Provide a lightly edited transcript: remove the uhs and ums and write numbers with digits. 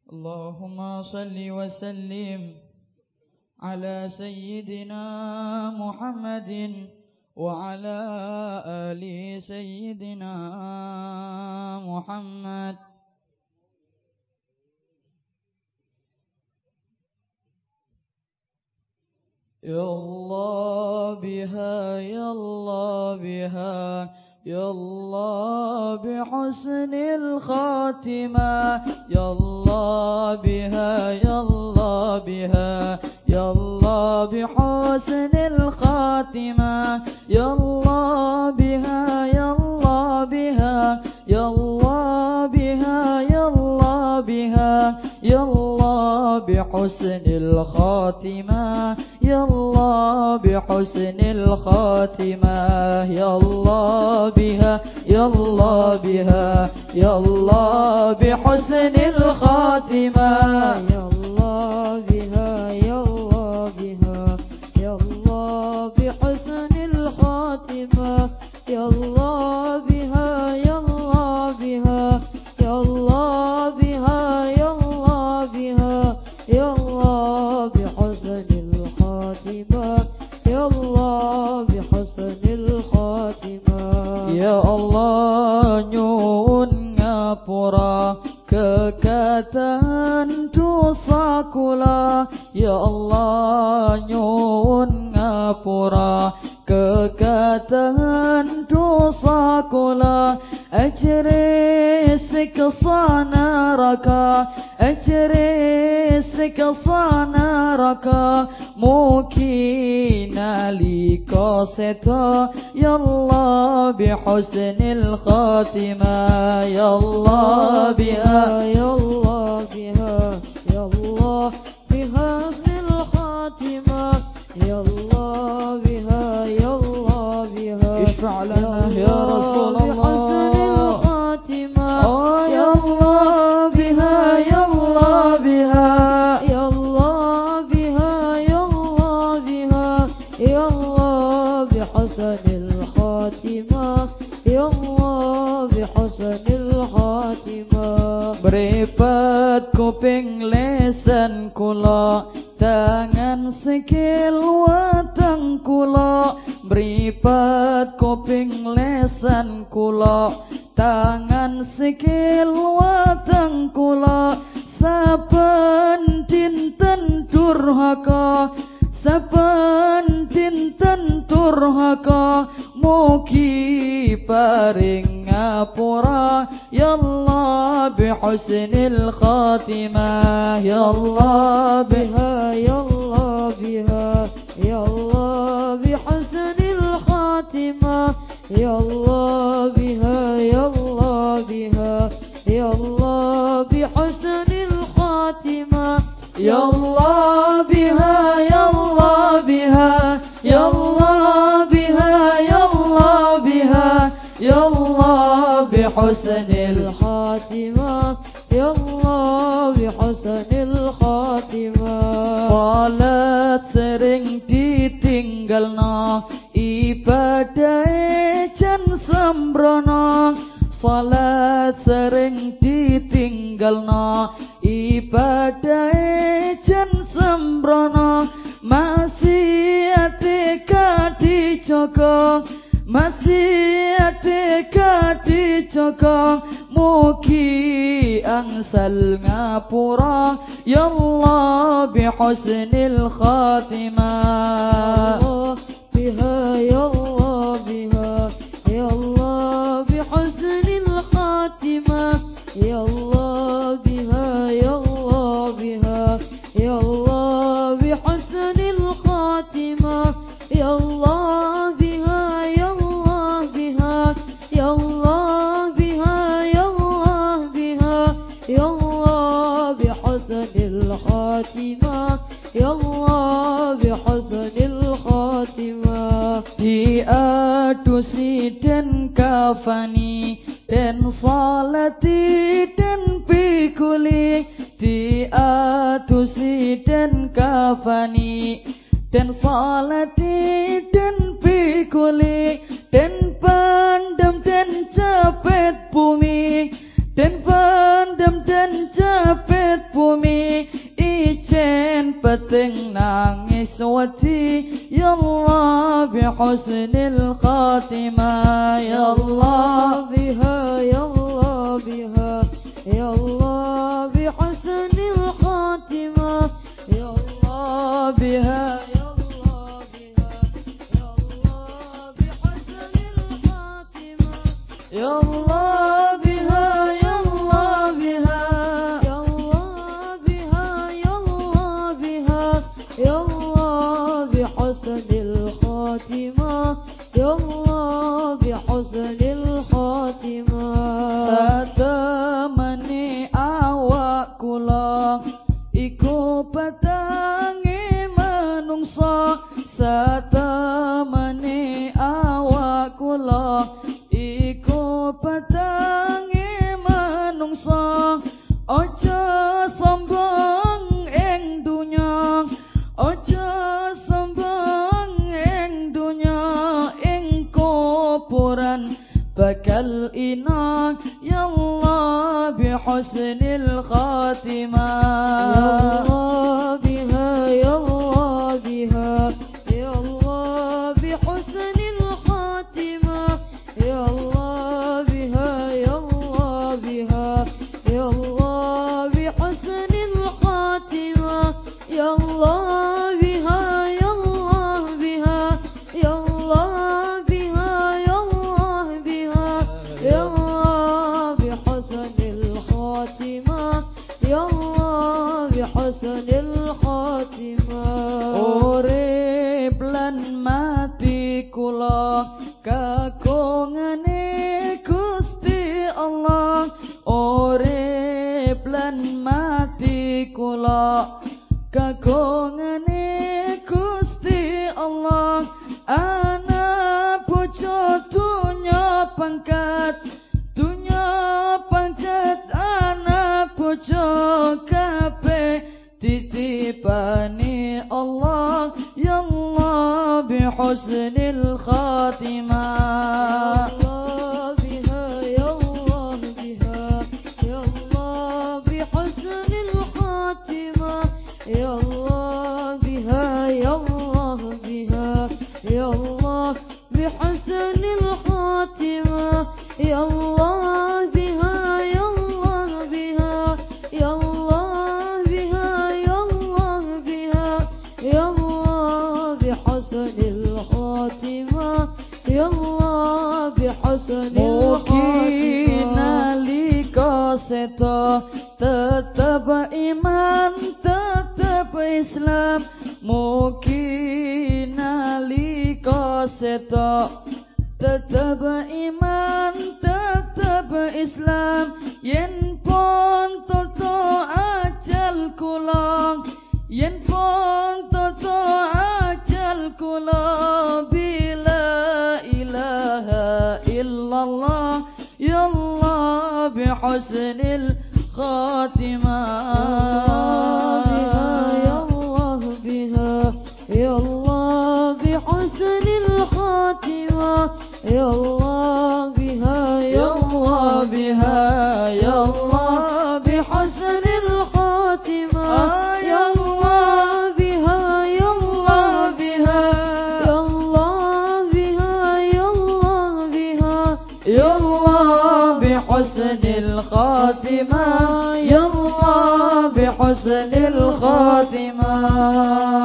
اللهم صل وسلم على سيدنا محمد وعلى آل سيدنا محمد. يا الله بها يا الله بها يا الله بحسن الخاتمة يا الله بها يا الله بها يا الله بحسن الخاتمة يا الله بها يا الله بها يا الله بها يا الله بها يا الله بحسن الخاتمة يا الله بحسن الخاتمة يا الله بها يا الله بها يا الله بحسن الخاتمة يا الله بها يا الله بها يا الله بحسن الخاتمة يا الله بها يا الله بها يا الله بها يا الله بها يا الله بحسن الخاتمة يا الله بحسن الخاتمة يا الله nyuwun ngapura kekatan dosa kula ya Allah nyuwun ngapura kekatan dosa kula ajri siksa neraka ajri siksa neraka mugi nalika seta ya Allah bihusnil khatimah ya Allah biha يا الله بها يا الله بحسن الخاتمة يا الله بها يا الله بها اشفع لنا يا رسول بحسن الخاتمة يا الله بها يا الله بها يا الله بها يا الله بها يا الله بحسن الخاتمة يا الله بحسن الخاتمة Mripat kuping lesan kula tangan sikil watang kula mripat kuping lesan kula tangan sikil watang kula saben dinten durhaka saben dinten durhaka mugi paring ngapura ya Allah bihusnil khatimah ya Allah بها يا الله بها يا الله بحسن الخاتمة يا الله بها يا الله بها يا الله بحسن الخاتمة يا الله بها يا الله بها يا الله بها يا الله بها يا الله بحسن الخاتمة يا الله بحسن الخاتمة salat sering ditinggalno ibadah jan sembrono salat sering ditinggalno ibadah jan sembrono masih ate dijaga masih ate dijaga mugi angsal ngapura ya Allah bihusnil khatimah بها يا الله بها يا الله بحسن الخاتمة يا الله بها يا الله بها يا الله بحسن الخاتمة يا الله بها يا الله بها يا الله بها يا الله بها يا الله بحسن الخاتمة يا الله بحسن الخاتمة diadusi dan kafani dan salati dan pikuli diadusi dan kafani dan salati dan pikuli dan pandam dan capet bumi dan pandam dan capet bumi peting nangis wedi ya Allah bi husnil khatimah ya Allah biha ya Allah biha ya Allah bi husnil khatimah ya Allah biha ya Allah biha ya Allah bi husnil khatimah ya Allah biha ya Allah biha ya Allah biha ya Allah biha ya Allah bi husnil khatimah ya Allah bi husnil khatimah satemene awak kula iku petange manungsa satemene awak kula iku petange manungsa aja sombong ing dunya aja sombong ing dunya ing kuburan bakal ina ya Allah bi husnil khatimah ya Allah biha ya Allah biha ya Allah bi husnil khatimah ya Allah biha ya Allah biha ya Allah bi husnil khatimah ya Allah biha ya Allah biha ya Allah biha ya Allah biha ya Allah bi husnil khatimah ya Allah bi husnil khatimah urip lan mati kula kagungane Gusti Allah urip lan mati kula kagungane Gusti Allah ana bojo dunya pangkat ana bojo kabeh titipane Allah ya Allah bi husnil khatimah Allah biha ya Allah biha ya Allah bi husnil khatimah ya Allah biha ya Allah biha ya Allah bi husnil khatimah ya Allah biha ya Allah biha ya Allah biha ya Allah biha ya Allah bi husnil khatimah ya Allah bi husnil mugi khatimah nalika seto tetap iman tetap Islam mugi nalika seto tetap iman tetap Islam yen pun toto ajal kula yen pun toto ajal kula bila ilaha illallah ya Allah bi husnil khatimah ya Allah biha ya Allah bi husnil khatimah ya Allah biha ya Allah biha ya Allah bi husnil khatimah ya Allah biha ya Allah biha ya Allah biha ya Allah biha ya Allah bi husnil khatimah ya Allah bi husnil khatimah